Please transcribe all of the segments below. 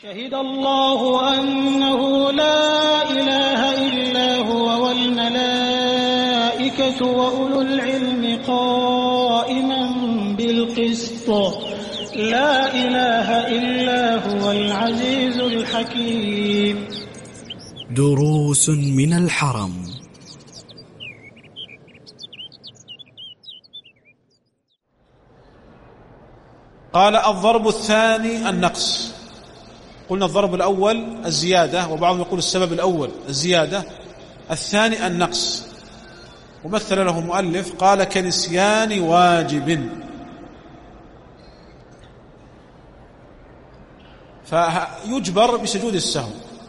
شهد الله أنه لا إله إلا هو والملائكة وأولو العلم قائما بالقسط لا إله إلا هو العزيز الحكيم. دروس من الحرم. قال الضرب الثاني النقص. قلنا الضرب الأول الزيادة، وبعضهم يقول السبب الأول الزيادة، الثاني النقص. ومثل له مؤلف قال كنسيان واجب، فيجبر بسجود السهو،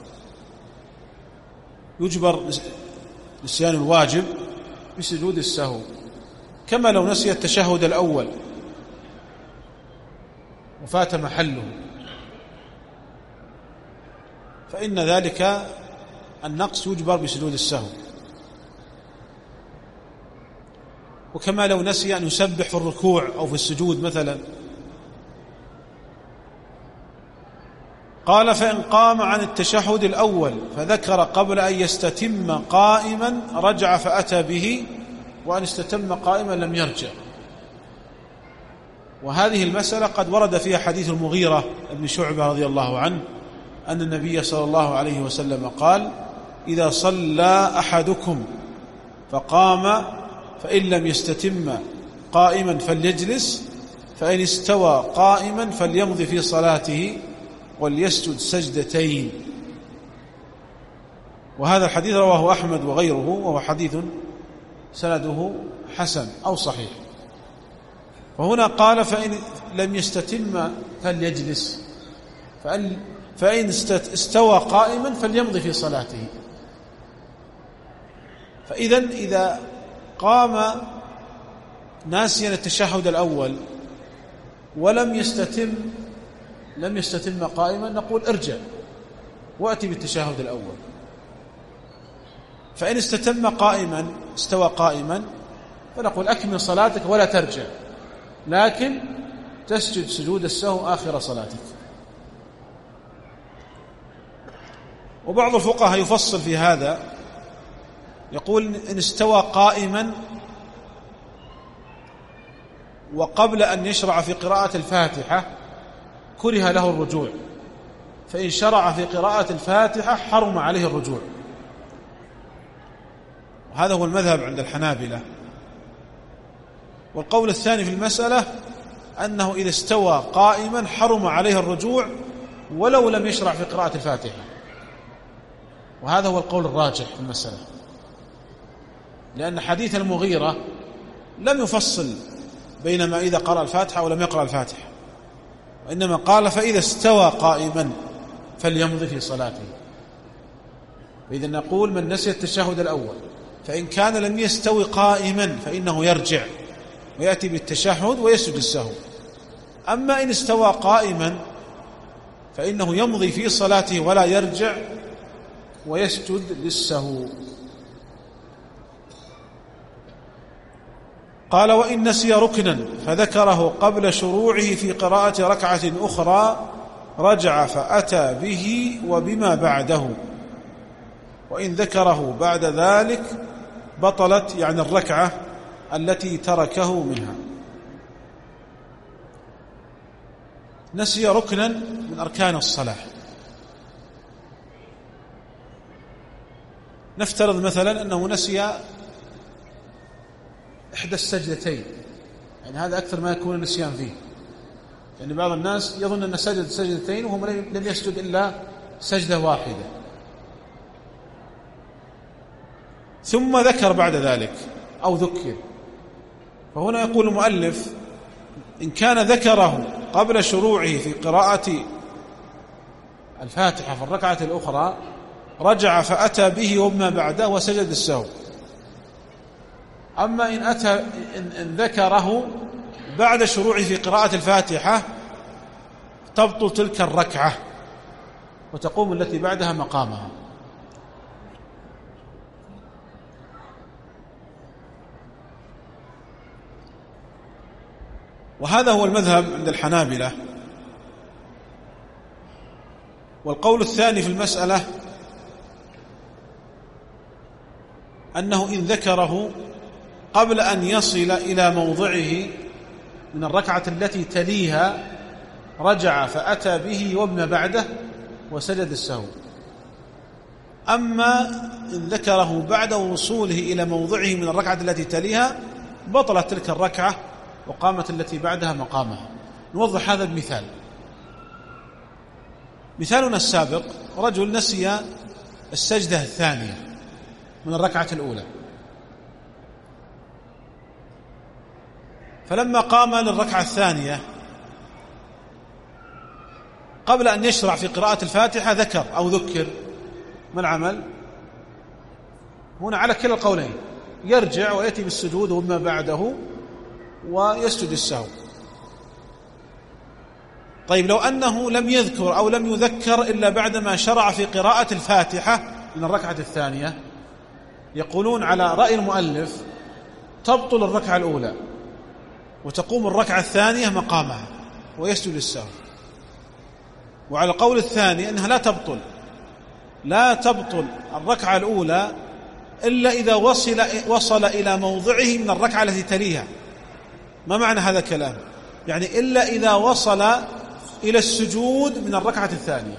يجبر نسيان الواجب بسجود السهو، كما لو نسي التشهد الأول وفات محله، فإن ذلك النقص يجبر بسجود السهو. وكما لو نسي أن يسبح في الركوع أو في السجود مثلا. قال فإن قام عن التشهد الأول فذكر قبل أن يستتم قائما رجع فأتى به، وأن استتم قائما لم يرجع. وهذه المسألة قد ورد فيها حديث المغيرة بن شعبة رضي الله عنه أن النبي صلى الله عليه وسلم قال: إذا صلى أحدكم فقام فإن لم يستتم قائما فليجلس، فإن استوى قائما فليمض في صلاته وليسجد سجدتين. وهذا الحديث رواه أحمد وغيره، وهو حديث سنده حسن أو صحيح. وهنا قال فإن لم يستتم فليجلس، فإن استوى قائما فليمضي في صلاته. فإذن إذا قام ناسيا التشهد الأول ولم يستتم قائما، نقول ارجع وأتي بالتشهد الأول. فإن استوى قائما فنقول أكمل صلاتك ولا ترجع، لكن تسجد سجود السهو آخر صلاتك. وبعض الفقهاء يفصل في هذا، يقول إن استوى قائما وقبل أن يشرع في قراءة الفاتحة كره له الرجوع، فإن شرع في قراءة الفاتحة حرم عليه الرجوع. وهذا هو المذهب عند الحنابلة. والقول الثاني في المسألة أنه إذا استوى قائما حرم عليه الرجوع ولو لم يشرع في قراءة الفاتحة، وهذا هو القول الراجح في المسألة، لأن حديث المغيرة لم يفصل بين ما إذا قرأ الفاتحة ولم يقرأ الفاتحة، وإنما قال فإذا استوى قائما فليمضي في صلاته. فإذا نقول من نسي التشهد الأول فإن كان لم يستوي قائما فإنه يرجع ويأتي بالتشهد ويسجد السهو. أما إن استوى قائما فإنه يمضي في صلاته ولا يرجع ويسجد للسهو. قال وإن نسي ركنا فذكره قبل شروعه في قراءة ركعة أخرى رجع فأتى به وبما بعده، وإن ذكره بعد ذلك بطلت، يعني الركعة التي تركه منها. نسي ركنا من أركان الصلاة، نفترض مثلا أنه نسي إحدى السجدتين، يعني هذا أكثر ما يكون النسيان فيه، يعني بعض الناس يظن أن سجد سجدتين وهم لم يسجد إلا سجدة واحدة، ثم ذكر بعد ذلك أو ذكر. فهنا يقول المؤلف إن كان ذكره قبل شروعه في قراءة الفاتحة في الركعة الأخرى رجع فأتى به وما بعده وسجد السهو. أما إن ذكره بعد شروعه في قراءة الفاتحة تبطل تلك الركعة وتقوم التي بعدها مقامها. وهذا هو المذهب عند الحنابلة. والقول الثاني في المسألة أنه إن ذكره قبل أن يصل إلى موضعه من الركعة التي تليها رجع فأتى به وما بعده وسجد السهو. أما إن ذكره بعد وصوله إلى موضعه من الركعة التي تليها بطلت تلك الركعة وقامت التي بعدها مقامها. نوضح هذا بمثال. مثالنا السابق رجل نسي السجدة الثانية من الركعة الأولى، فلما قام للركعة الثانية قبل أن يشرع في قراءة الفاتحة ذكر أو ذكر، ما العمل هنا على كلا القولين؟ يرجع ويأتي بالسجود وما بعده ويسجد السهو. طيب لو أنه لم يذكر أو لم يذكر إلا بعدما شرع في قراءة الفاتحة من الركعة الثانية، يقولون على رأي المؤلف تبطل الركعة الأولى وتقوم الركعة الثانية مقامها ويسجد السهو. وعلى القول الثاني أنها لا تبطل الركعة الأولى إلا إذا وصل إلى موضعه من الركعة التي تليها. ما معنى هذا الكلام؟ يعني إلا إذا وصل إلى السجود من الركعة الثانية،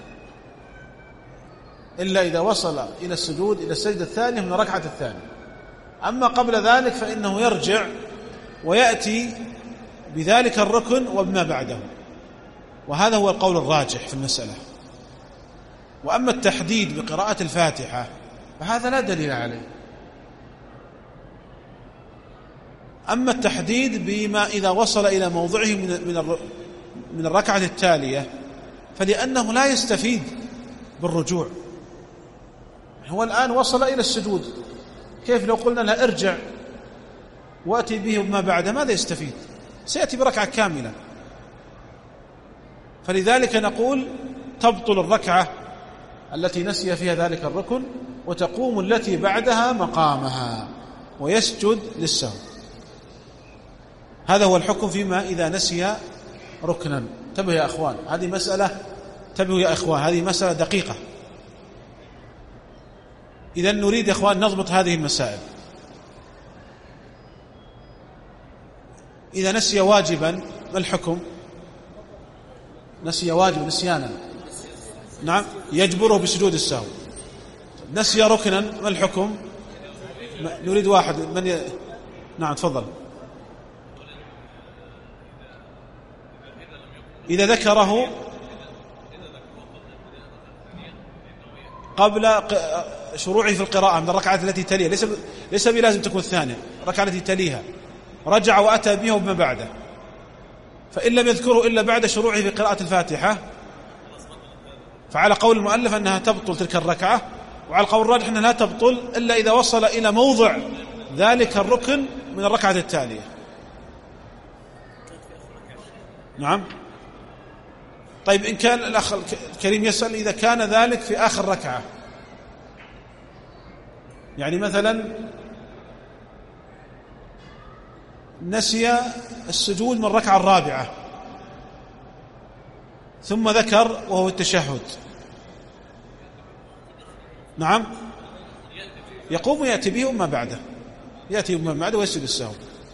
إلا إذا وصل إلى السجود إلى السجدة الثانية من الركعة الثانية. أما قبل ذلك فإنه يرجع ويأتي بذلك الركن وبما بعده، وهذا هو القول الراجح في المسألة. وأما التحديد بقراءة الفاتحة فهذا لا دليل عليه. أما التحديد بما إذا وصل إلى موضعه من الركعة التالية فلأنه لا يستفيد بالرجوع. هو الآن وصل إلى السجود، كيف لو قلنا له ارجع وأتي به وما بعده؟ ماذا يستفيد؟ سيأتي بركعة كاملة. فلذلك نقول تبطل الركعة التي نسي فيها ذلك الركن وتقوم التي بعدها مقامها ويسجد للسهو. هذا هو الحكم فيما إذا نسي ركنا. انتبهوا يا أخوان، هذه مسألة، انتبهوا يا أخوان، هذه مسألة دقيقة. إذا نريد يا أخوان نضبط هذه المسائل. إذا نسي واجبا ما الحكم؟ نسي واجب نسيانا، نعم، يجبره بسجود السهو. نسي ركنا ما الحكم؟ نريد واحد نعم تفضل. إذا ذكره قبل شروعه في القراءة من الركعة التي تليها، ليس بلازم تكون الثانية، الركعة التي تليها، رجع وأتى به وما بعده، فإن لم يذكره إلا بعد شروعه في قراءة الفاتحة فعلى قول المؤلف أنها تبطل تلك الركعة، وعلى القول الراجح أنها لا تبطل إلا إذا وصل إلى موضع ذلك الركن من الركعة التالية. نعم. طيب إن كان الأخ الكريم يسأل إذا كان ذلك في آخر ركعة، يعني مثلا نسي السجود من الركعة الرابعة ثم ذكر وهو التشهد، نعم، يقوم ويأتي به وما بعده، يأتي وما بعده ويسجد السهو.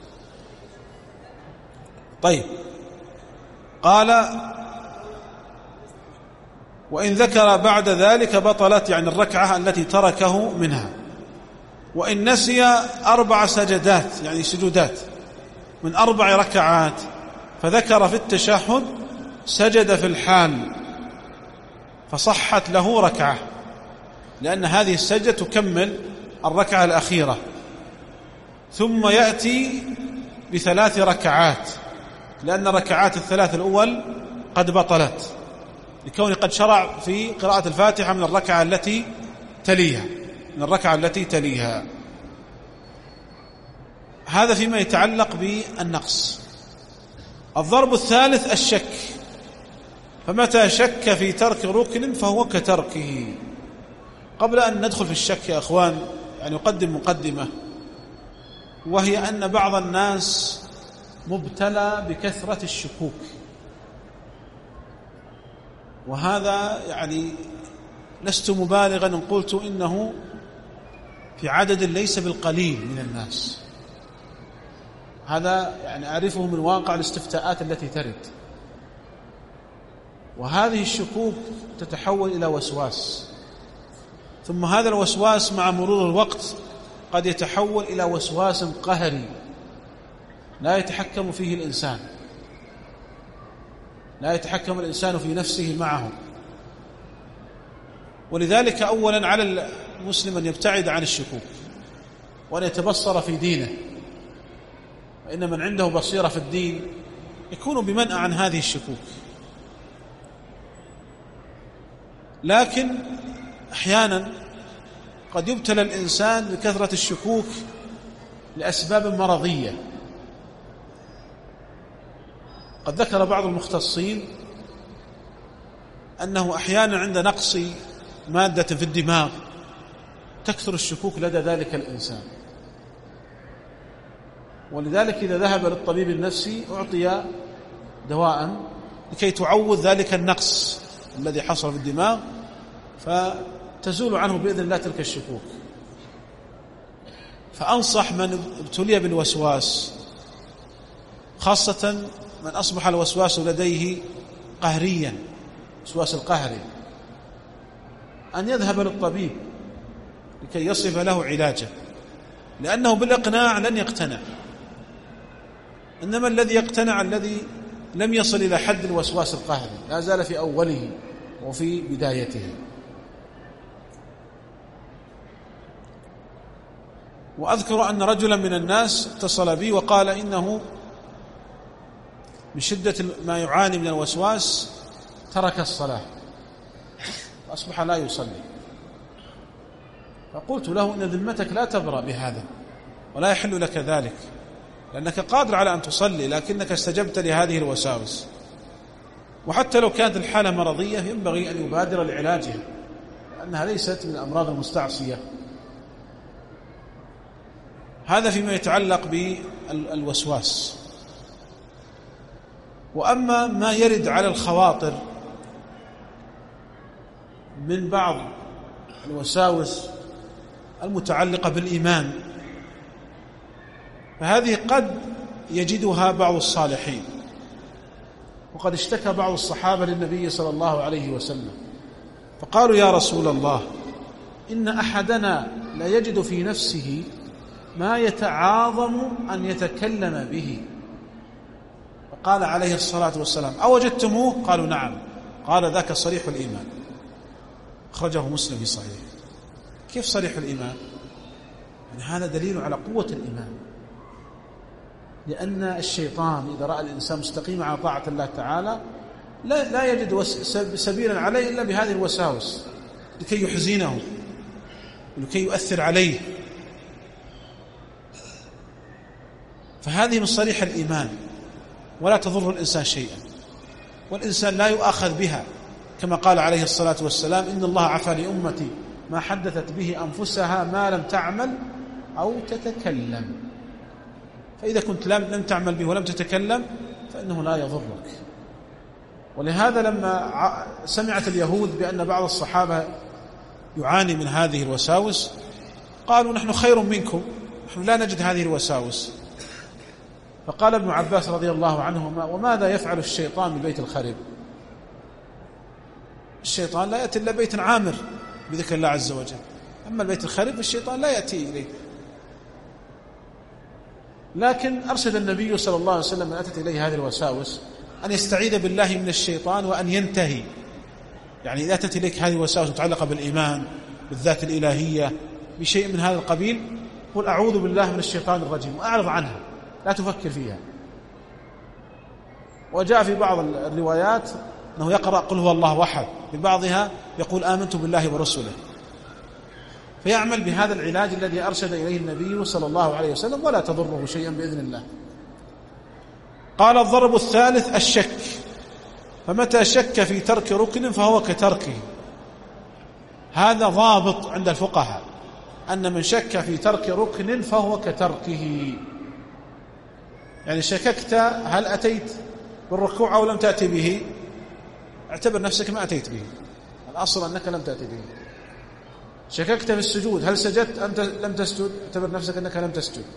طيب قال وإن ذكر بعد ذلك بطلت، يعني الركعة التي تركه منها. وإن نسي 4 سجدات يعني سجودات من 4 ركعات فذكر في التشهد سجد في الحال فصحت له ركعة، لأن هذه السجدة تكمل الركعة الأخيرة، ثم يأتي ب3 ركعات لأن ركعات ال3 الأول قد بطلت لكونه قد شرع في قراءة الفاتحة من الركعة التي تليها، هذا فيما يتعلق بالنقص. الضرب الثالث الشك، فمتى شك في ترك ركن فهو كتركه. قبل أن ندخل في الشك يا أخوان يعني أقدم مقدمة، وهي أن بعض الناس مبتلى بكثرة الشكوك، وهذا يعني لست مبالغا إن قلت إنه في عدد ليس بالقليل من الناس. هذا يعني أعرفه من واقع الاستفتاءات التي ترد. وهذه الشكوك تتحول إلى وسواس، ثم هذا الوسواس مع مرور الوقت قد يتحول إلى وسواس قهري لا يتحكم فيه الإنسان، لا يتحكم الإنسان في نفسه معه. ولذلك أولا على المسلم أن يبتعد عن الشكوك وأن يتبصر في دينه، فإن من عنده بصيرة في الدين يكون بمنأى عن هذه الشكوك. لكن أحيانا قد يبتلى الإنسان بكثرة الشكوك لأسباب مرضية. قد ذكر بعض المختصين أنه أحيانا عند نقص مادة في الدماغ تكثر الشكوك لدى ذلك الإنسان، ولذلك إذا ذهب للطبيب النفسي أعطي دواء لكي تعوض ذلك النقص الذي حصل في الدماغ، فتزول عنه بإذن الله تلك الشكوك. فأنصح من ابتلي بالوسواس، خاصة من أصبح الوسواس لديه قهريا، وسواس القهري، أن يذهب للطبيب لكي يصف له علاجه، لأنه بالإقناع لن يقتنع. إنما الذي يقتنع الذي لم يصل إلى حد الوسواس القهري، لا زال في أوله وفي بدايته. وأذكر أن رجلا من الناس اتصل بي وقال إنه من شدة ما يعاني من الوسواس ترك الصلاة وأصبح لا يصلي. فقلت له إن ذمتك لا تبرأ بهذا ولا يحل لك ذلك، لأنك قادر على أن تصلي لكنك استجبت لهذه الوساوس. وحتى لو كانت الحالة مرضية ينبغي أن يبادر لعلاجها، لأنها ليست من الأمراض المستعصية. هذا فيما يتعلق بالوسواس. وأما ما يرد على الخواطر من بعض الوساوس المتعلقة بالإيمان، فهذه قد يجدها بعض الصالحين. وقد اشتكى بعض الصحابة للنبي صلى الله عليه وسلم فقالوا: يا رسول الله، إن أحدنا لا يجد في نفسه ما يتعاظم أن يتكلم به. فقال عليه الصلاة والسلام: أوجدتموه؟ قالوا: نعم. قال: ذاك صريح الإيمان. أخرجه مسلم في صحيح. كيف صريح الإيمان؟ يعني هذا دليل على قوة الإيمان، لأن الشيطان إذا رأى الإنسان مستقيم على طاعة الله تعالى لا يجد سبيلا عليه إلا بهذه الوساوس لكي يحزنه ولكي يؤثر عليه. فهذه من صريح الإيمان ولا تضر الإنسان شيئا، والإنسان لا يؤاخذ بها، كما قال عليه الصلاة والسلام: إن الله عفى لأمتي ما حدثت به أنفسها ما لم تعمل أو تتكلم. فإذا كنت لم تعمل به ولم تتكلم فإنه لا يضرك. ولهذا لما سمعت اليهود بأن بعض الصحابة يعاني من هذه الوساوس قالوا: نحن خير منكم، نحن لا نجد هذه الوساوس. فقال ابن عباس رضي الله عنهما: وماذا يفعل الشيطان ببيت الخرب؟ الشيطان لا يأتي إلا بيت عامر بذكر الله عز وجل، أما البيت الخرب الشيطان لا يأتي إليه. لكن أرشد النبي صلى الله عليه وسلم من أتت إليه هذه الوساوس أن يستعيذ بالله من الشيطان وأن ينتهي. يعني إذا أتت إليك هذه الوساوس متعلقة بالإيمان، بالذات الإلهية، بشيء من هذا القبيل، قل: أعوذ بالله من الشيطان الرجيم، وأعرض عنها، لا تفكر فيها. وجاء في بعض الروايات أنه يقرأ قل هو الله أحد، في بعضها يقول آمنت بالله ورسله، فيعمل بهذا العلاج الذي أرشد إليه النبي صلى الله عليه وسلم، ولا تضره شيئا بإذن الله. قال: الضرب الثالث الشك، فمتى شك في ترك ركن فهو كتركه. هذا ضابط عند الفقهاء، أن من شك في ترك ركن فهو كتركه. يعني شككت هل أتيت بالركوع أو لم تأتي به، اعتبر نفسك ما أتيت به، الأصل أنك لم تأتي به. شككت في السجود، هل سجدت أم لم تسجد؟ اعتبر نفسك أنك لم تسجد.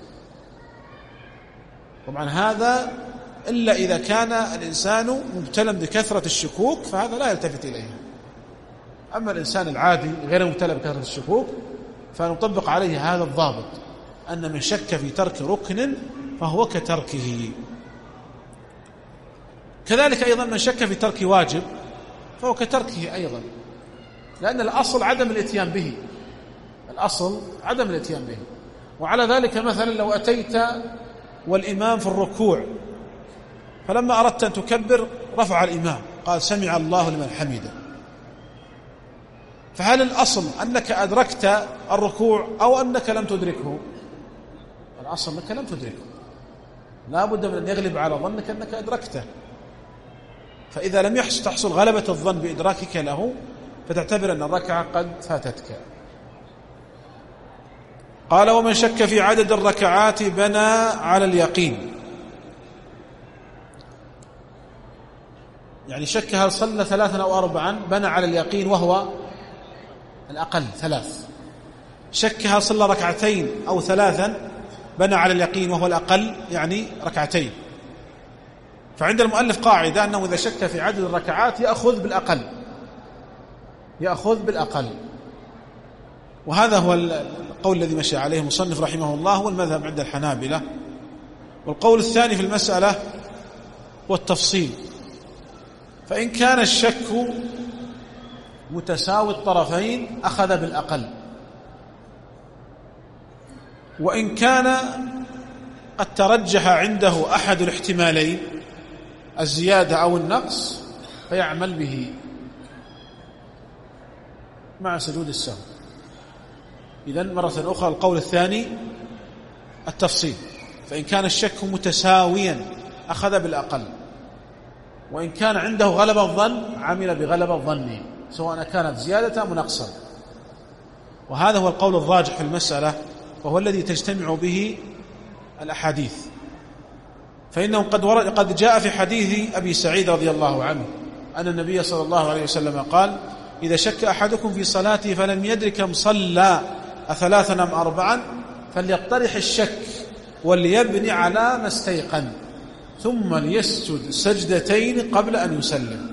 طبعا هذا إلا إذا كان الإنسان مبتلى بكثرة الشكوك فهذا لا يلتفت إليها. أما الإنسان العادي غير مبتلى بكثرة الشكوك فنطبق عليه هذا الضابط، أن من شك في ترك ركن فهو كتركه. كذلك أيضا من شك في ترك واجب فهو كتركه أيضا، لأن الأصل عدم الاتيان به، الأصل عدم الاتيان به. وعلى ذلك مثلا لو أتيت والإمام في الركوع فلما أردت أن تكبر رفع الإمام قال سمع الله لمن حمده، فهل الأصل أنك أدركت الركوع أو أنك لم تدركه؟ الأصل أنك لم تدركه، لا بد من أن يغلب على ظنك أنك أدركته. فإذا لم تحصل غلبة الظن بإدراكك له فتعتبر أن الركعة قد فاتتك. قال ومن شك في عدد الركعات بنى على اليقين، يعني شك هل صلى 3 أو 4 بنى على اليقين وهو الأقل 3. شك هل صلى 2 أو 3 بنى على اليقين وهو الأقل يعني 2. فعند المؤلف قاعدة أنه إذا شك في عدد الركعات يأخذ بالأقل، وهذا هو القول الذي مشى عليه المصنف رحمه الله والمذهب عند الحنابلة. والقول الثاني في المسألة هو التفصيل، فإن كان الشك متساوي الطرفين أخذ بالأقل، وإن كان قد ترجح عنده أحد الاحتمالين الزيادة أو النقص فيعمل به مع سجود السهو. إذن مرة أخرى القول الثاني التفصيل، فإن كان الشك متساويا أخذ بالأقل، وإن كان عنده غلبة الظن عمل بغلبة ظنه سواء كانت زيادة أو نقصا. وهذا هو القول الراجح في المسألة وهو الذي تجتمع به الأحاديث، فإنه قد جاء في حديث أبي سعيد رضي الله عنه أن النبي صلى الله عليه وسلم قال إذا شك أحدكم في صلاته فلم يدرك كم صلى 3 أم 4 فليقترح الشك وليبني على ما استيقن ثم ليسجد سجدتين قبل أن يسلم.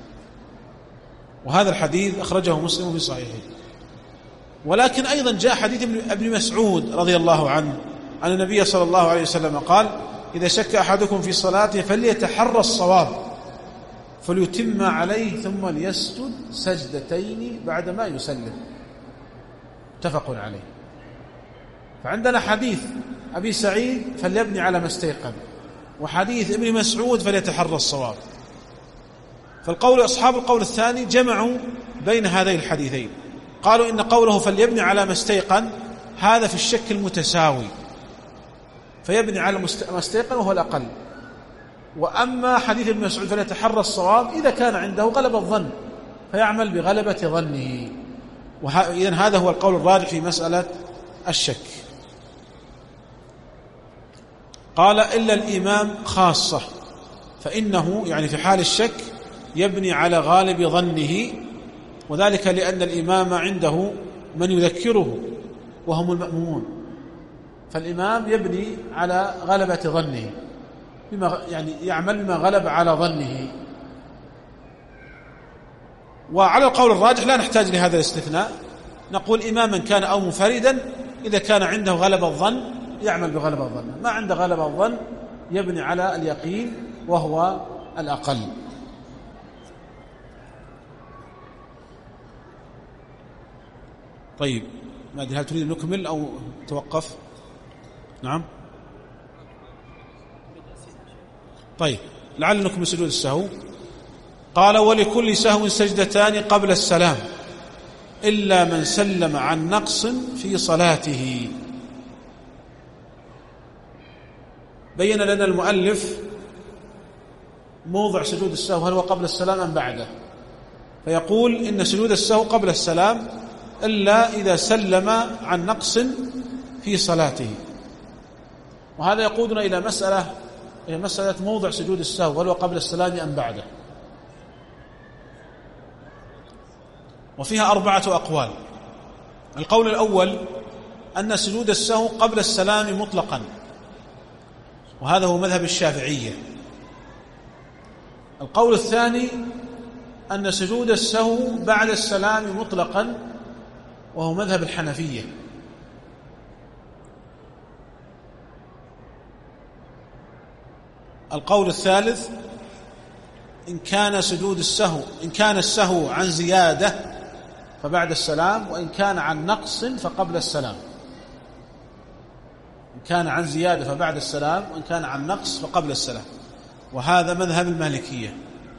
وهذا الحديث أخرجه مسلم في صحيحه. ولكن أيضا جاء حديث ابن مسعود رضي الله عنه أن النبي صلى الله عليه وسلم قال إذا شك أحدكم في صلاته فليتحرى الصواب فليتم عليه ثم ليسجد سجدتين بعدما يسلم، متفق عليه. فعندنا حديث أبي سعيد فليبني على ما استيقن، وحديث ابن مسعود فليتحرى الصواب. فالقول أصحاب القول الثاني جمعوا بين هذين الحديثين، قالوا إن قوله فليبني على ما استيقن هذا في الشك المتساوي فيبني على ما استيقن وهو الأقل، وأما حديث ابن مسعود فليتحرى الصواب إذا كان عنده غلبة الظن فيعمل بغلبة ظنه. إذن هذا هو القول الراجح في مسألة الشك. قال إلا الإمام خاصة، فإنه يعني في حال الشك يبني على غالب ظنه، وذلك لأن الإمام عنده من يذكره وهم المأمومون، فالإمام يبني على غلبة ظنه يعني يعمل بما غلب على ظنه. وعلى القول الراجح لا نحتاج لهذا الاستثناء، نقول إماما كان أو منفردا إذا كان عنده غلبة الظن يعمل بغلبة الظن، ما عنده غلبة الظن يبني على اليقين وهو الأقل. طيب ما أدري هل تريد نكمل أو توقف؟ نعم طيب لعل نكمل سجود السهو. قال ولكل سهو سجدتان قبل السلام إلا من سلم عن نقص في صلاته. بين لنا المؤلف موضع سجود السهو هل هو قبل السلام أم بعده، فيقول إن سجود السهو قبل السلام إلا إذا سلم عن نقص في صلاته. وهذا يقودنا إلى مسألة موضع سجود السهو هل هو قبل السلام أم بعده. وفيها 4 أقوال. القول الأول أن سجود السهو قبل السلام مطلقا، وهذا هو مذهب الشافعية. القول الثاني أن سجود السهو بعد السلام مطلقا، وهو مذهب الحنفية. القول الثالث إن كان السهو عن زيادة فبعد السلام، وإن كان عن نقص فقبل السلام. إن كان عن زيادة فبعد السلام، وإن كان عن نقص فقبل السلام، وهذا مذهب المالكية.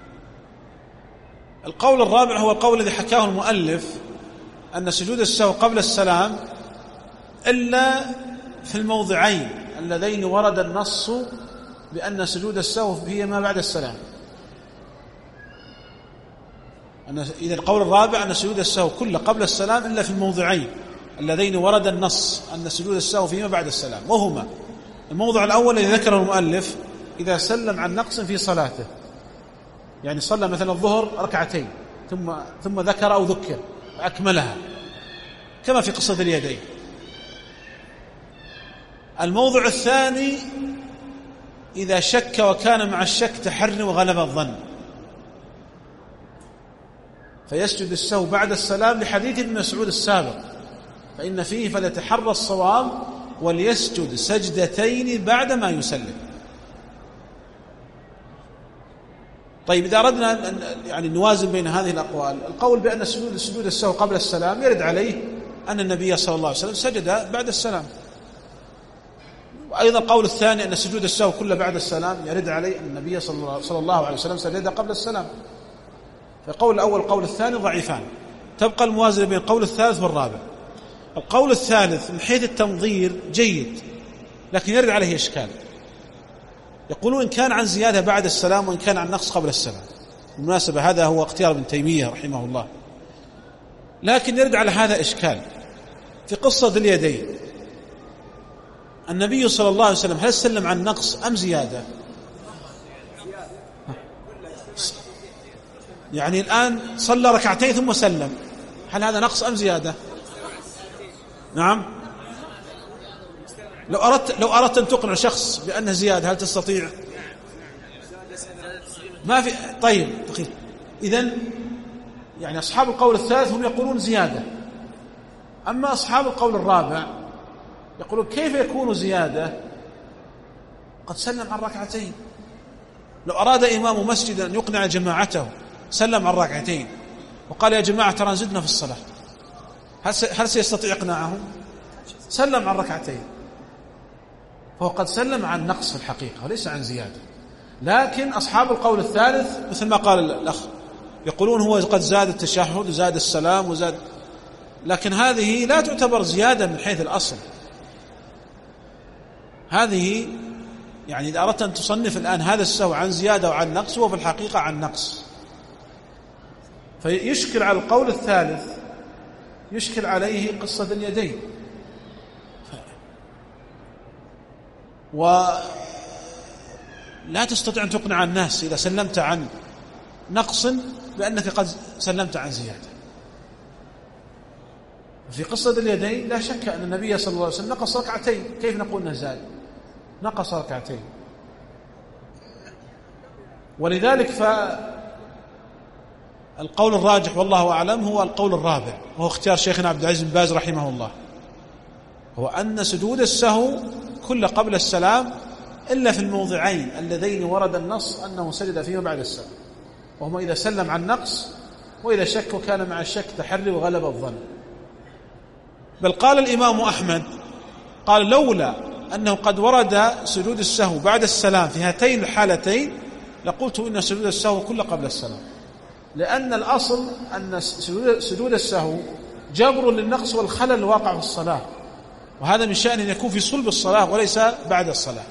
القول الرابع هو القول الذي حكاه المؤلف، أن سجود السهو قبل السلام إلا في الموضعين اللذين ورد النص بأن سجود السهو فيهما بعد السلام. إذا القول الرابع أن سجود السهو كله قبل السلام إلا في الموضعين اللذين ورد النص أن سجود السهو فيهما بعد السلام، وهما الموضع الأول الذي ذكره المؤلف إذا سلم عن نقص في صلاته، يعني صلى مثلا الظهر 2 ثم ذكر أو ذكر فأكملها كما في قصة اليدين. الموضع الثاني إذا شك وكان مع الشك تحري وغلب الظن، فيسجد السهو بعد السلام لحديث ابن مسعود السابق، فإن فيه فليتحرى الصواب وليسجد سجدتين بعدما يسلم. طيب، إذا أردنا أن نوازن بين هذه الأقوال، القول بأن سجود السهو قبل السلام يرد عليه أن النبي صلى الله عليه وسلم سجد بعد السلام، وأيضا القول الثاني أن سجود السهو كله بعد السلام يرد عليه أن النبي صلى الله عليه وسلم سجد قبل السلام. فالقول الأول والقول الثاني ضعيفان، تبقى الموازنة بين القول الثالث والرابع. القول الثالث من حيث التنظير جيد، لكن يرد عليه إشكال. يقولون إن كان عن زيادة بعد السلام، وإن كان عن نقص قبل السلام. بالمناسبة هذا هو اختيار ابن تيمية رحمه الله، لكن يرد على هذا إشكال. في قصة اليدين النبي صلى الله عليه وسلم هل سلم عن نقص أم زيادة؟ يعني الآن صلى 2 ثم سلم، هل هذا نقص أم زيادة؟ نعم. لو أردت أن تقنع شخص بأنه زيادة هل تستطيع؟ ما في. طيب، إذن يعني أصحاب القول الثالث هم يقولون زيادة، أما أصحاب القول الرابع يقولون كيف يكون زيادة قد سلم عن 2. لو أراد إمام مسجد أن يقنع جماعته سلم عن 2 وقال يا جماعة ترى زدنا في الصلاة، هل سيستطيع إقناعهم؟ سلم عن 2، فهو قد سلم عن نقص في الحقيقة وليس عن زيادة. لكن أصحاب القول الثالث مثل ما قال الأخ يقولون هو قد زاد التشهد وزاد السلام وزاد، لكن هذه لا تعتبر زيادة من حيث الأصل. هذه يعني إذا أردت أن تصنف الآن هذا السهو عن زيادة وعن نقص، هو في الحقيقة عن نقص. فيشكل على القول الثالث، يشكل عليه قصة اليدين، ولا تستطيع أن تقنع الناس إذا سلمت عن نقص بأنك قد سلمت عن زيادة. في قصة اليدين لا شك أن النبي صلى الله عليه وسلم نقص 2، كيف نقول أنه زاد؟ نقص 2. ولذلك فالقول الراجح والله أعلم هو القول الرابع، وهو اختيار شيخنا عبد العزيز بن باز رحمه الله، هو أن سجود السهو كل قبل السلام إلا في الموضعين اللذين ورد النص أنه سجد فيما بعد السلام، وهما إذا سلم عن نقص، وإذا شك وكان مع الشك تحري وغلب الظن. بل قال الإمام أحمد قال لولا أنه قد ورد سجود السهو بعد السلام في هاتين الحالتين لقلت إن سجود السهو كل قبل السلام، لأن الأصل أن سجود السهو جبر للنقص والخلل الواقع في الصلاة، وهذا من شأن أن يكون في صلب الصلاة وليس بعد الصلاة.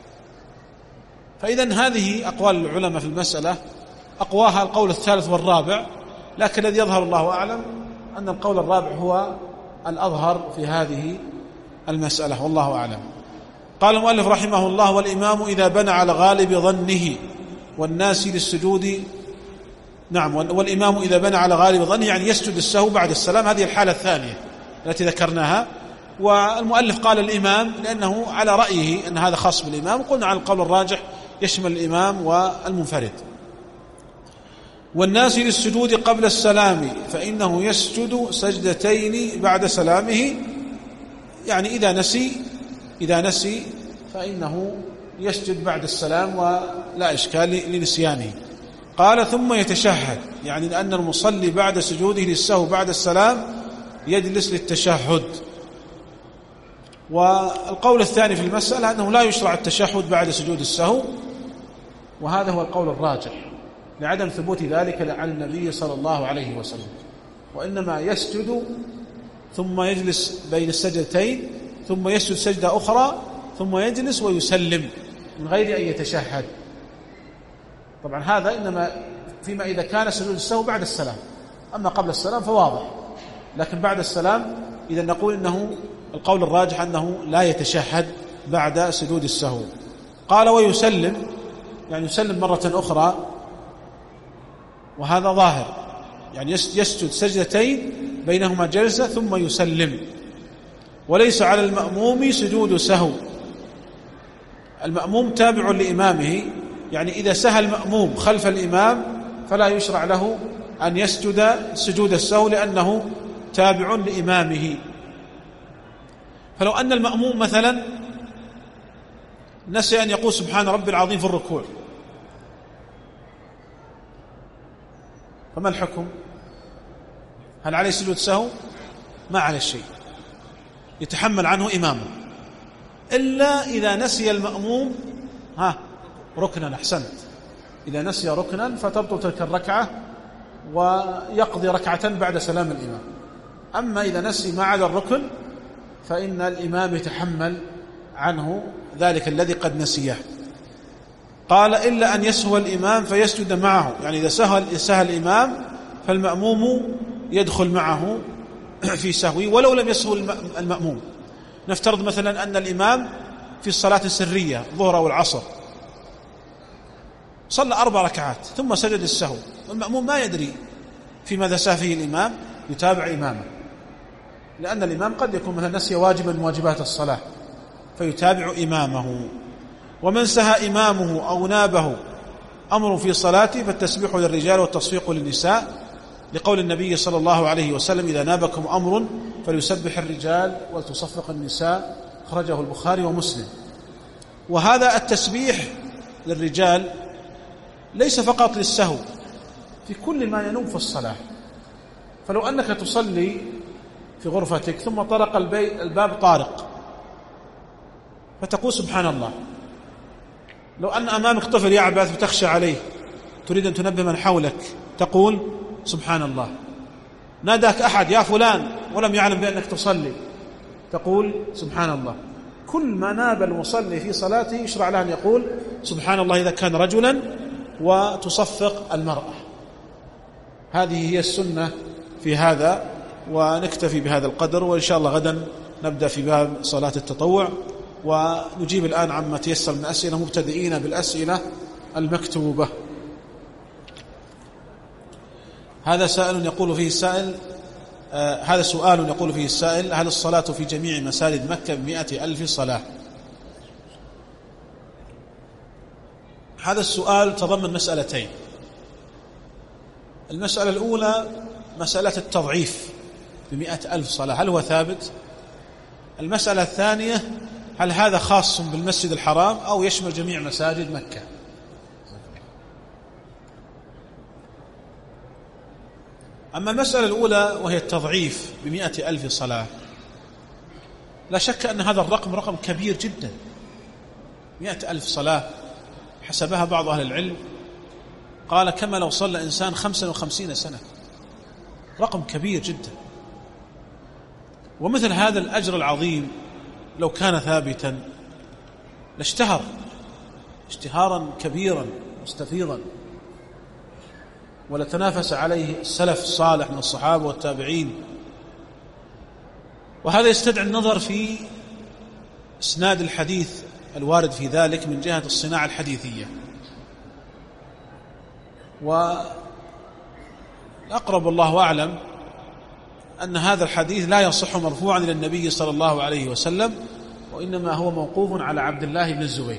فإذن هذه أقوال العلماء في المسألة، أقواها القول الثالث والرابع، لكن الذي يظهر الله أعلم أن القول الرابع هو الأظهر في هذه المسألة، والله أعلم. قال المؤلف رحمه الله: والإمام إذا بنى على غالب ظنه والناس للسجود نعم. والإمام إذا بنى على غالب ظنه يعني يسجد السهو بعد السلام، هذه الحالة الثانية التي ذكرناها. والمؤلف قال الإمام لأنه على رأيه أن هذا خاص بالإمام، وقلنا على القول الراجح يشمل الإمام والمنفرد. والناس للسجود قبل السلام فإنه يسجد سجدتين بعد سلامه، يعني إذا نسي فإنه يسجد بعد السلام ولا إشكال لنسيانه. قال ثم يتشهد، يعني لأن المصلي بعد سجوده للسهو بعد السلام يجلس للتشهد. والقول الثاني في المسألة أنه لا يشرع التشهد بعد سجود السهو، وهذا هو القول الراجح لعدم ثبوت ذلك عن النبي صلى الله عليه وسلم، وإنما يسجد ثم يجلس بين السجدتين ثم يسجد سجدة أخرى ثم يجلس ويسلم من غير أن يتشهد. طبعا هذا إنما فيما إذا كان سجود السهو بعد السلام، أما قبل السلام فواضح، لكن بعد السلام إذا نقول إنه القول الراجح أنه لا يتشهد بعد سجود السهو. قال ويسلم، يعني يسلم مرة أخرى، وهذا ظاهر، يعني يسجد سجدتين بينهما جلسة ثم يسلم. وليس على المأموم سجود سهو، المأموم تابع لإمامه، يعني إذا سهى المأموم خلف الإمام فلا يشرع له أن يسجد سجود السهو لأنه تابع لإمامه. فلو أن المأموم مثلا نسي أن يقول سبحان ربي العظيم في الركوع، فما الحكم؟ هل عليه سجود سهو؟ ما عليه شيء، يتحمل عنه إمامه، إلا إذا نسي المأموم ركنا. أحسنت، إذا نسي ركنا فتبطل تلك الركعة ويقضي ركعة بعد سلام الإمام. أما إذا نسي ما عدا الركن فإن الإمام يتحمل عنه ذلك الذي قد نسيه. قال إلا أن يسهو الإمام فيسجد معه، يعني إذا سهى الإمام فالمأموم يدخل معه في سهوه ولو لم يسهو المأموم. نفترض مثلا أن الإمام في الصلاة السرية الظهر أو العصر صلى 4 ركعات ثم سجد السهو، والمأموم ما يدري في ماذا سهى فيه الإمام، يتابع إمامه، لأن الإمام قد يكون مثلا نسي واجبا من واجبات الصلاة فيتابع إمامه. ومن سهى إمامه أو نابه أمر في صلاته فالتسبيح للرجال والتصفيق للنساء، لقول النبي صلى الله عليه وسلم إذا نابكم أمر فليسبح الرجال ولتصفق النساء، أخرجه البخاري ومسلم. وهذا التسبيح للرجال ليس فقط للسهو، في كل ما ينوب في الصلاة. فلو أنك تصلي في غرفتك ثم طرق الباب طارق فتقول سبحان الله، لو أن أمامك طفل يعبث وتخشى عليه تريد أن تنبه من حولك تقول سبحان الله. ناداك أحد يا فلان ولم يعلم بأنك تصلي تقول سبحان الله. كل ما ناب المصلي في صلاته يشرع له أن يقول سبحان الله إذا كان رجلا، وتصفق المرأة. هذه هي السنة في هذا، ونكتفي بهذا القدر، وإن شاء الله غدا نبدأ في باب صلاة التطوع، ونجيب الآن عما تيسر من أسئلة، مبتدئين بالأسئلة المكتوبة. هذا سؤال يقول فيه السائل هل الصلاة في جميع مساجد مكة ب100,000 صلاة؟ هذا السؤال تضمن مسألتين. المسألة الأولى مسألة التضعيف ب100,000 صلاة، هل هو ثابت؟ المسألة الثانية هل هذا خاص بالمسجد الحرام أو يشمل جميع مساجد مكة؟ أما المسألة الأولى وهي التضعيف ب100,000 صلاة، لا شك أن هذا الرقم رقم كبير جدا. 100,000 صلاة حسبها بعض أهل العلم قال كما لو صلى إنسان 55 سنة، رقم كبير جدا. ومثل هذا الأجر العظيم لو كان ثابتا لاشتهر اشتهارا كبيرا مستفيضا، ولتنافس عليه السلف الصالح من الصحابة والتابعين. وهذا يستدعي النظر في إسناد الحديث الوارد في ذلك من جهة الصناعة الحديثية. الأقرب والله أعلم أن هذا الحديث لا يصح مرفوعا إلى النبي صلى الله عليه وسلم، وإنما هو موقوف على عبد الله بن الزبير.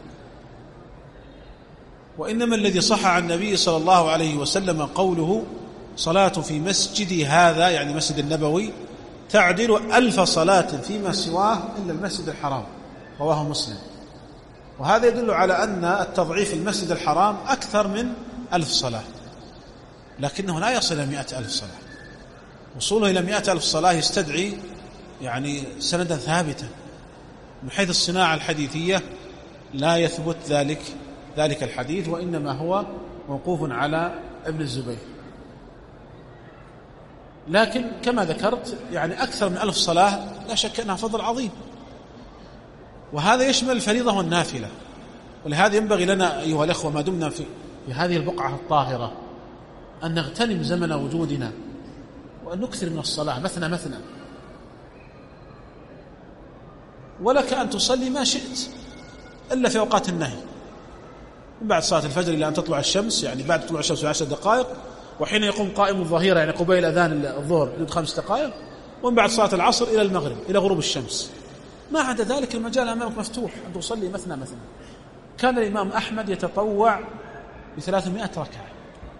وإنما الذي صح عن النبي صلى الله عليه وسلم قوله: صلاة في مسجدي هذا، يعني مسجد النبوي، تعدل 1000 صلاة فيما سواه إلا المسجد الحرام، رواه مسلم. وهذا يدل على أن التضعيف في المسجد الحرام أكثر من 1000 صلاة، لكنه لا يصل إلى 100,000 صلاة. وصوله إلى 100,000 صلاة يستدعي يعني سندا ثابتا. من حيث الصناعة الحديثية لا يثبت ذلك الحديث، وإنما هو موقوف على ابن الزبير. لكن كما ذكرت يعني أكثر من 1000 صلاة لا شك أنها فضل عظيم، وهذا يشمل الفريضة والنافلة. ولهذا ينبغي لنا أيها الأخوة ما دمنا في هذه البقعة الطاهرة أن نغتنم زمن وجودنا وأن نكثر من الصلاة مثنى، ولك أن تصلي ما شئت إلا في أوقات النهي، من بعد صلاة الفجر إلى أن تطلع الشمس، يعني بعد طلوع الشمس ب10 دقائق، وحين يقوم قائم الظهيرة يعني قبيل أذان الظهر حدود 5 دقائق، ومن بعد صلاة العصر إلى المغرب إلى غروب الشمس. ما عدا ذلك المجال أمامك مفتوح أن تصلي مثنى. كان الإمام أحمد يتطوع ب300 ركعة،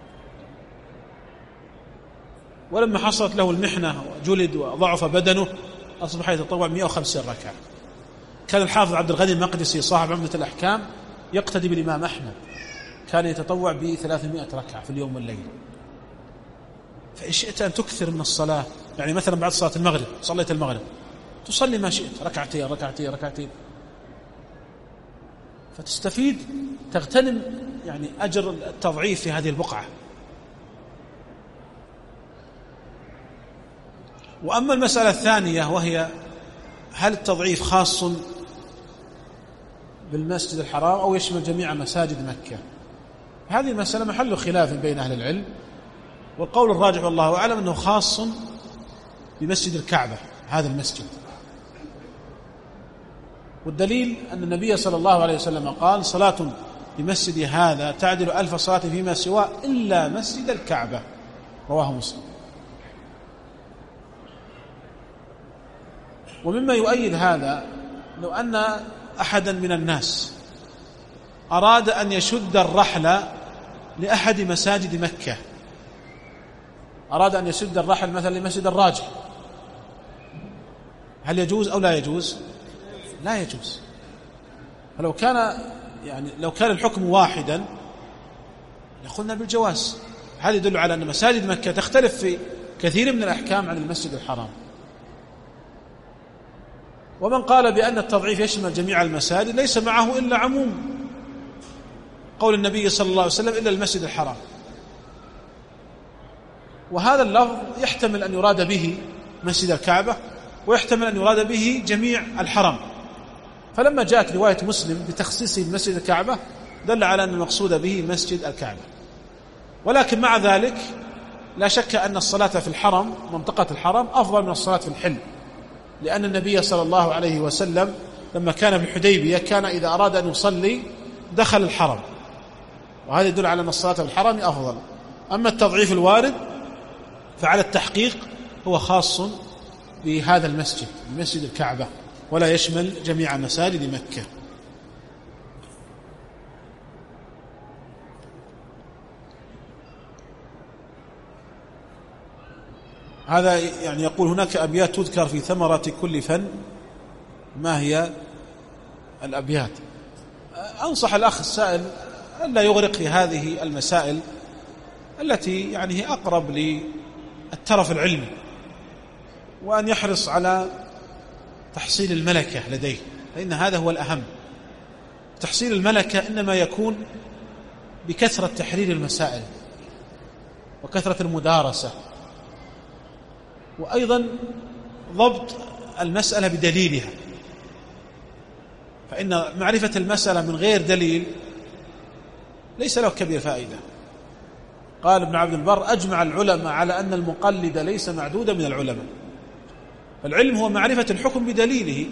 ولما حصلت له المحنة وجلد وضعف بدنه أصبح يتطوع 150 ركعة. كان الحافظ عبد الغني المقدسي صاحب عمدة الأحكام يقتدي بالإمام أحمد، كان يتطوع ب300 ركعة في اليوم والليل. فإن شئت أن تكثر من الصلاة، يعني مثلا بعد صلاة المغرب صليت المغرب تصلي ما شئت، ركعتين، فتستفيد، تغتنم يعني أجر التضعيف في هذه البقعة. وأما المسألة الثانية وهي هل التضعيف خاص بالمسجد الحرام أو يشمل جميع مساجد مكة؟ هذه المسألة محل خلاف بين أهل العلم، والقول الراجح والله أعلم أنه خاص بمسجد الكعبة، هذا المسجد. والدليل أن النبي صلى الله عليه وسلم قال: صلاة بمسجد هذا تعدل 1000 صلاة فيما سواه إلا مسجد الكعبة، رواه مسلم. ومما يؤيد هذا لو أن أحدا من الناس أراد أن يشد الرحل لأحد مساجد مكة، أراد أن يشد الرحل مثلا لمسجد الراجح، هل يجوز أو لا يجوز؟ لا يجوز. فلو كان لو كان الحكم واحدا لقلنا بالجواز. هذا يدل على أن مساجد مكة تختلف في كثير من الأحكام عن المسجد الحرام. ومن قال بأن التضعيف يشمل جميع المساجد ليس معه إلا عموم قول النبي صلى الله عليه وسلم إلا المسجد الحرام. وهذا اللفظ يحتمل أن يراد به مسجد الكعبة، ويحتمل أن يراد به جميع الحرم. فلما جاءت رواية مسلم بتخصيصه بمسجد الكعبة دل على أن المقصود به مسجد الكعبة. ولكن مع ذلك لا شك أن الصلاة في الحرم، منطقة الحرم، أفضل من الصلاة في الحل، لأن النبي صلى الله عليه وسلم لما كان في الحديبية كان إذا أراد أن يصلي دخل الحرم، وهذا يدل على أن الصلاة في الحرم أفضل. أما التضعيف الوارد فعلى التحقيق هو خاص بهذا المسجد، مسجد الكعبة، ولا يشمل جميع مساجد مكة. هذا يعني يقول هناك أبيات تذكر في ثمرة كل فن، ما هي الأبيات؟ أنصح الأخ السائل ألا يغرق في هذه المسائل التي يعني هي أقرب للترف العلمي، وأن يحرص على تحصيل الملكة لديه، فإن هذا هو الأهم. تحصيل الملكة إنما يكون بكثرة تحرير المسائل وكثرة المدارسة، وأيضا ضبط المسألة بدليلها، فإن معرفة المسألة من غير دليل ليس له كبير فائدة. قال ابن عبد البر: أجمع العلماء على أن المقلد ليس معدودا من العلماء. العلم هو معرفة الحكم بدليله.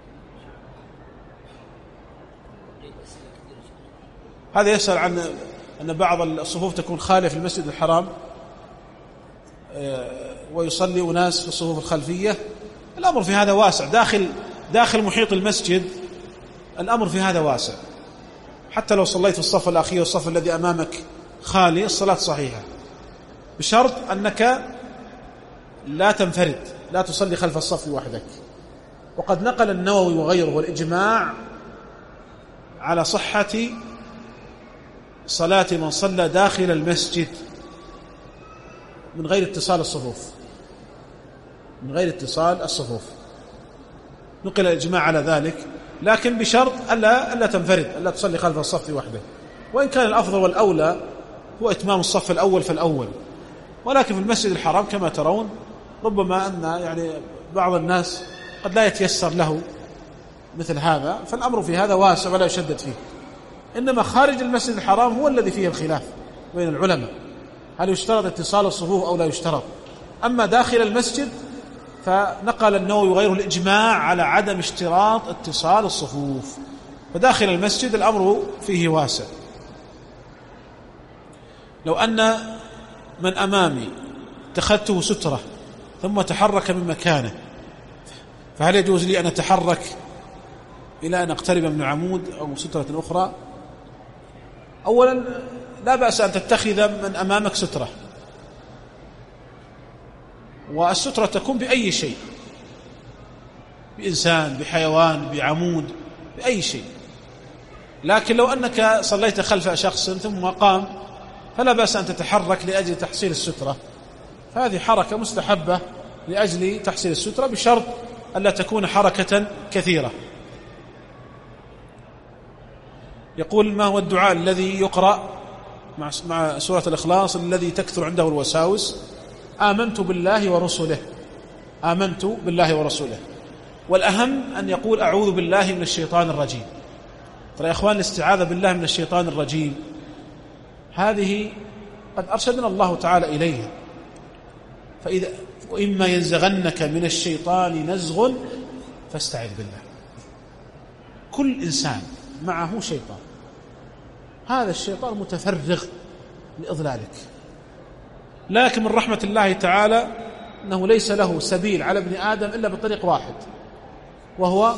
هذا يسأل عن أن بعض الصفوف تكون خالية في المسجد الحرام ويصلي أناس في الصفوف الخلفية. الأمر في هذا واسع، داخل محيط المسجد الأمر في هذا واسع. حتى لو صليت في الصف الأخير والصف الذي أمامك خالي الصلاة صحيحة، بشرط أنك لا تنفرد، لا تصلي خلف الصف وحدك. وقد نقل النووي وغيره والإجماع على صحة صلاة من صلى داخل المسجد من غير اتصال الصفوف، نقل الإجماع على ذلك، لكن بشرط ألا تنفرد، ألا تصلي خلف الصف وحده. وإن كان الأفضل والأولى هو إتمام الصف الأول فالأول، ولكن في المسجد الحرام كما ترون ربما أن يعني بعض الناس قد لا يتيسر له مثل هذا، فالأمر في هذا واسع ولا يشدد فيه. إنما خارج المسجد الحرام هو الذي فيه الخلاف بين العلماء، هل يشترط اتصال الصفوف أو لا يشترط. أما داخل المسجد فنقل النووي وغيره الإجماع على عدم اشتراط اتصال الصفوف، فداخل المسجد الأمر فيه واسع. لو أن من أمامي اتخذته سترة ثم تحرك من مكانه، فهل يجوز لي أن أتحرك إلى أن أقترب من عمود أو سترة أخرى؟ أولا لا بأس أن تتخذ من أمامك سترة، والسترة تكون بأي شيء، بإنسان، بحيوان، بعمود، بأي شيء. لكن لو أنك صليت خلف شخص ثم قام فلا بأس أن تتحرك لأجل تحصيل السترة، فهذه حركة مستحبة لأجل تحصيل السترة، بشرط ألا تكون حركة كثيرة. يقول: ما هو الدعاء الذي يقرأ مع سورة الإخلاص الذي تكثر عنده الوساوس؟ آمنت بالله ورسوله. والأهم أن يقول أعوذ بالله من الشيطان الرجيم. ترى يا إخوان الاستعاذة بالله من الشيطان الرجيم هذه قد أرشدنا الله تعالى إليها، وإما ينزغنك من الشيطان نزغ فاستعذ بالله. كل إنسان معه شيطان، هذا الشيطان متفرغ لإضلالك، لكن من رحمة الله تعالى أنه ليس له سبيل على ابن آدم إلا بطريق واحد، وهو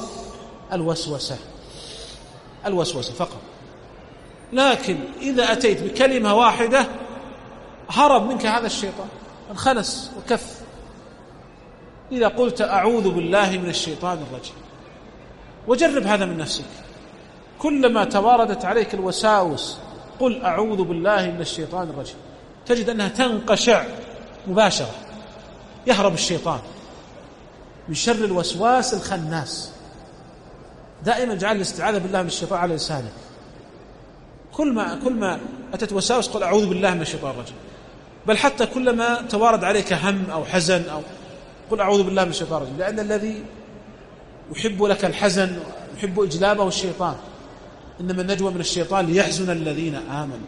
الوسوسة فقط. لكن إذا أتيت بكلمة واحدة هرب منك هذا الشيطان، انخنس وكف. إذا قلت أعوذ بالله من الشيطان الرجيم، وجرب هذا من نفسك، كلما تواردت عليك الوساوس قل أعوذ بالله من الشيطان الرجيم، تجد أنها تنقشع مباشرة، يهرب الشيطان من شر الوسواس الخناس. دائما اجعل الاستعاذة بالله من الشيطان على لسانك، كل ما أتت وساوس قل أعوذ بالله من الشيطان الرجيم. بل حتى كلما توارد عليك هم أو حزن أو قل أعوذ بالله من الشيطان الرجيم، لأن الذي يحب لك الحزن يحب إجلابه الشيطان، إنما النجوى من الشيطان ليحزن الذين آمنوا.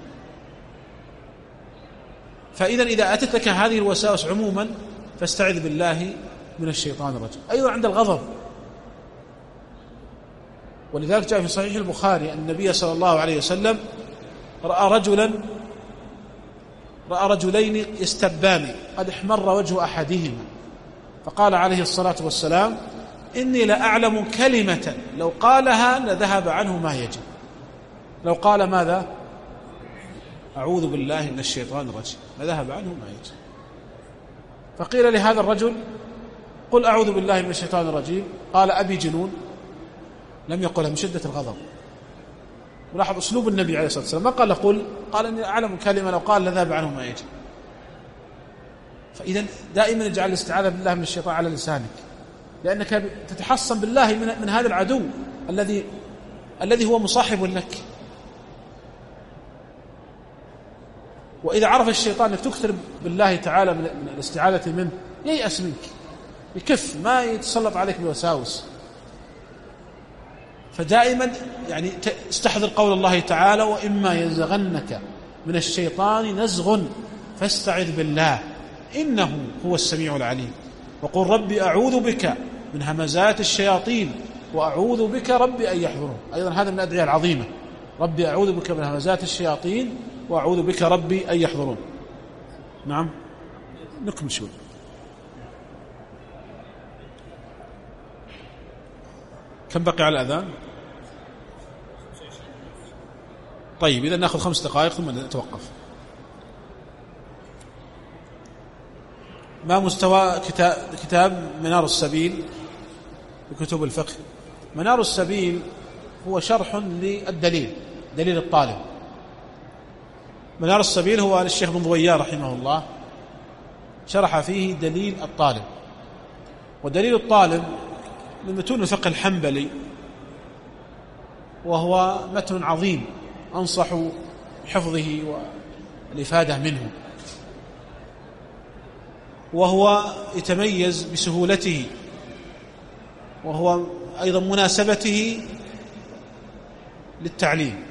فإذا إذا أتت لك هذه الوساوس عموما فاستعذ بالله من الشيطان الرجيم. أيضا عند الغضب، ولذلك جاء في صحيح البخاري أن النبي صلى الله عليه وسلم رأى رجلين يستبان قد احمر وجه أحدهما، فقال عليه الصلاة والسلام: إني لأعلم كلمة لو قالها لذهب عنه ما يجب. لو قال ماذا؟ أعوذ بالله من الشيطان الرجيم، لذهب عنه ما يجب. فقيل لهذا الرجل: قل أعوذ بالله من الشيطان الرجيم. قال: أبي جنون؟ لم يقلها من شدة الغضب. ولاحظ أسلوب النبي عليه الصلاة والسلام، ما قال قال إني أعلم كلمة لو قال لذهب عنه ما يجب. فإذا دائما اجعل الاستعاذة بالله من الشيطان على لسانك، لأنك تتحصن بالله من هذا العدو الذي هو مصاحب لك. وإذا عرف الشيطان أنك تكثر بالله تعالى من الاستعاذة منه ييأس منك، يكف، ما يتسلط عليك بوساوس. فدائما يعني استحضر قول الله تعالى: وإما ينزغنك من الشيطان نزغ فاستعذ بالله إنه هو السميع العليم، وقل ربي أعوذ بك من همزات الشياطين وأعوذ بك ربي أن يحضرون. أيضا هذا من الأدعية العظيمة، ربي أعوذ بك من همزات الشياطين وأعوذ بك ربي أن يحضرون. نعم نكمل شوي. كم بقي على الأذان؟ طيب إذا نأخذ 5 دقائق ثم نتوقف. ما مستوى كتاب منار السبيل بكتب الفقه؟ منار السبيل هو شرح للدليل، دليل الطالب. منار السبيل هو للشيخ بن ضويار رحمه الله، شرح فيه دليل الطالب. ودليل الطالب من متون الفقه الحنبلي، وهو متن عظيم أنصح بحفظه والإفادة منه، وهو يتميز بسهولته، وهو أيضا مناسبته للتعليم،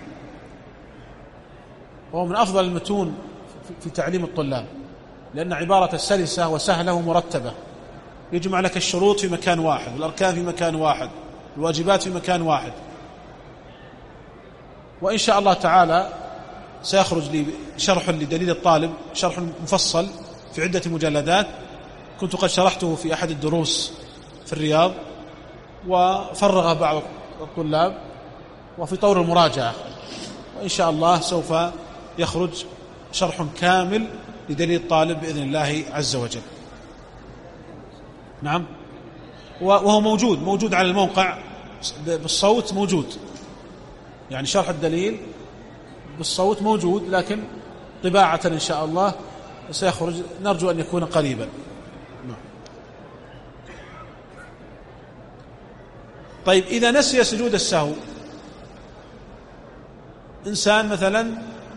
وهو من أفضل المتون في تعليم الطلاب، لأن عبارة سلسة وسهلة ومرتبة، يجمع لك الشروط في مكان واحد، والأركان في مكان واحد، الواجبات في مكان واحد. وإن شاء الله تعالى سيخرج لي شرح لدليل الطالب، شرح مفصل في عدة مجلدات، كنت قد شرحته في أحد الدروس في الرياض، وفرغ بعض الطلاب، وفي طور المراجعة، وإن شاء الله سوف يخرج شرح كامل لدليل الطالب بإذن الله عز وجل. نعم، وهو موجود على الموقع بالصوت، موجود يعني شرح الدليل بالصوت موجود، لكن طباعة إن شاء الله سيخرج، نرجو أن يكون قريبا. طيب إذا نسي سجود السهو، إنسان مثلا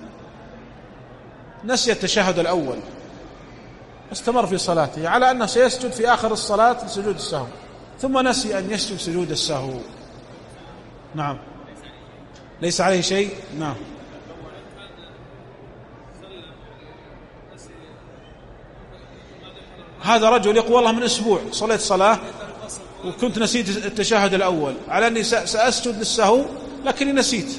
نسي التشهد الأول، استمر في صلاته على أنه سيسجد في آخر الصلاة لسجود السهو، ثم نسي أن يسجد سجود السهو، نعم ليس عليه شيء. نعم، هذا رجل يقول والله من أسبوع صليت صلاة وكنت نسيت التشهد الأول، على أني سأسجد للسهو لكني نسيت.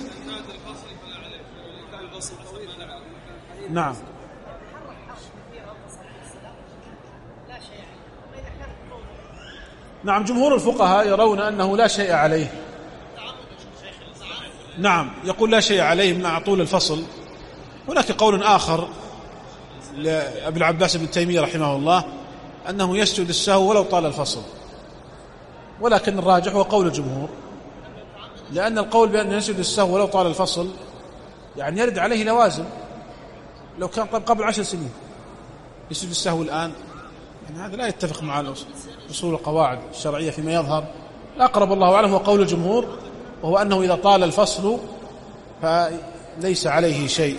نعم، نعم جمهور الفقهاء يرون أنه لا شيء عليه. نعم، يقول لا شيء عليه مع طول الفصل. هناك قول آخر لأبي العباس بن تيمية رحمه الله أنه يسجد السهو ولو طال الفصل، ولكن الراجح هو قول الجمهور، لأن القول بأن يسجد السهو ولو طال الفصل يعني يرد عليه لوازم. لو كان قبل 10 سنين يسجد السهو الآن، يعني هذا لا يتفق مع أصول القواعد الشرعية فيما يظهر. الأقرب الله أعلم هو قول الجمهور، وهو أنه إذا طال الفصل فليس عليه شيء.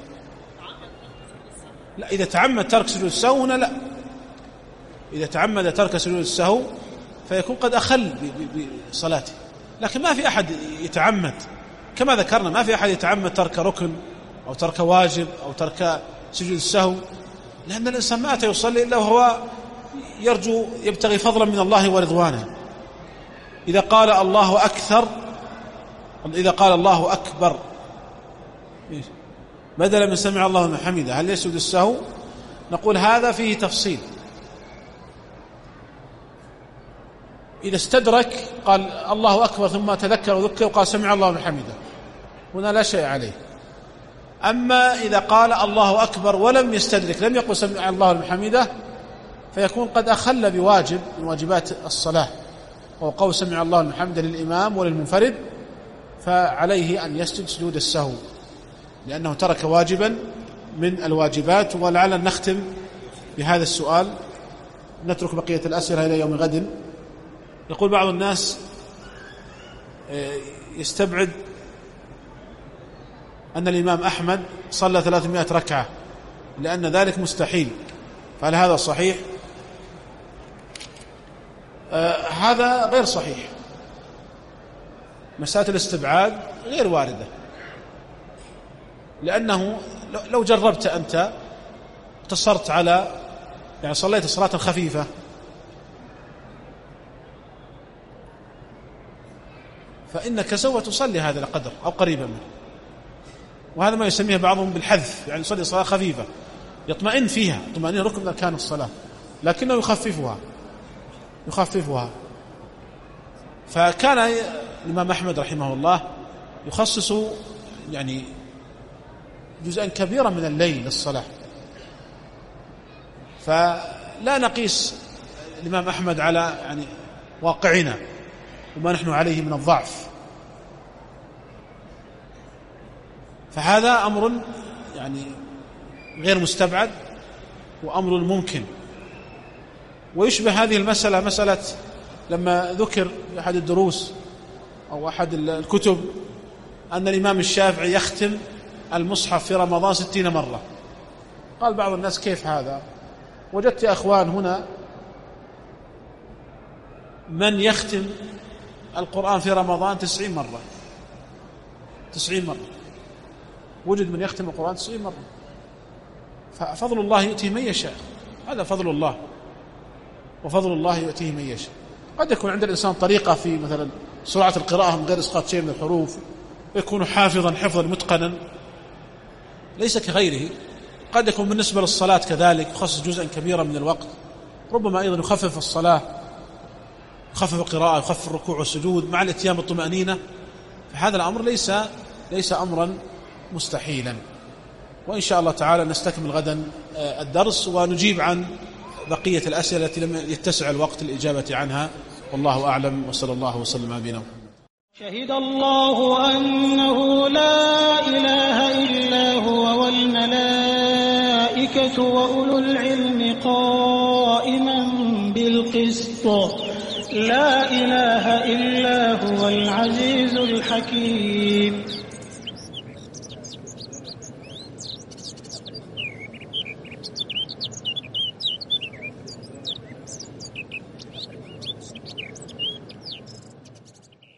لا، إذا تعمد ترك سجود السهو هنا لا، إذا تعمد ترك سجود السهو فيكون قد أخل بصلاته، لكن ما في أحد يتعمد كما ذكرنا، ما في أحد يتعمد ترك ركن أو ترك واجب أو ترك سجود السهو، لأن الإنسان ما أتى يصلي إلا وهو يرجو يبتغي فضلا من الله ورضوانه. إذا قال الله أكثر، إذا قال الله أكبر بدلا من سمع الله لمن حمده، هل يسجد السهو؟ نقول هذا فيه تفصيل. إذا استدرك قال الله أكبر ثم تذكر وذكر وقال سمع الله لمن حمده، هنا لا شيء عليه. أما إذا قال الله أكبر ولم يستدرك، لم يقل سمع الله لمن حمده، فيكون قد أخل بواجب من واجبات الصلاة، وهو قول سمع الله لمن حمده للإمام وللمنفرد، فعليه أن يسجد سجود السهو لأنه ترك واجبا من الواجبات. ولعل نختم بهذا السؤال، نترك بقية الأسئلة إلى يوم غد. يقول بعض الناس يستبعد أن الإمام أحمد صلى 300 ركعة لأن ذلك مستحيل، فهل هذا صحيح؟ هذا غير صحيح. مسألة الاستبعاد غير واردة، لأنه لو جربت أنت اقتصرت على يعني صليت صلاة خفيفة فإنك سوف تصلي هذا القدر أو قريبا منه. وهذا ما يسميه بعضهم بالحذف، يعني يصلي صلاة خفيفة يطمئن فيها، طمأنينة ركن من أركان الصلاة، لكنه يخففها. فكان الإمام أحمد رحمه الله يخصص يعني جزءا كبيرا من الليل للصلاة. فلا نقيس الإمام أحمد على يعني واقعنا وما نحن عليه من الضعف، فهذا أمر يعني غير مستبعد وأمر ممكن. ويشبه هذه المسألة مسألة لما ذكر في أحد الدروس أو أحد الكتب أن الإمام الشافعي يختم المصحف في رمضان 60 مرة. قال بعض الناس كيف هذا؟ وجدت يا أخوان هنا من يختم القرآن في رمضان 90 مرة، 90 مرة، وجد من يختم القرآن 90 مرة. ففضل الله يؤتيه من يشاء، هذا فضل الله، وفضل الله يؤتيه من يشاء. قد يكون عند الإنسان طريقة في مثلا سرعة القراءة من غير إسقاط شيء من الحروف، يكون حافظا حفظا متقنا ليس كغيره. قد يكون بالنسبة للصلاة كذلك يخصص جزءا كبيرا من الوقت، ربما أيضا يخفف الصلاة، يخفف القراءة، يخفف الركوع والسجود مع الاتيان بالطمأنينة. فهذا الأمر ليس أمرا مستحيلا. وإن شاء الله تعالى نستكمل غدا الدرس ونجيب عن بقية الأسئلة التي لم يتسع الوقت للإجابة عنها، والله أعلم، وصلى الله وسلم على نبينا محمد. شهد الله أنه لا إله إلا هو والملائكة وأولو العلم قائما بالقسط لا إله إلا هو العزيز الحكيم.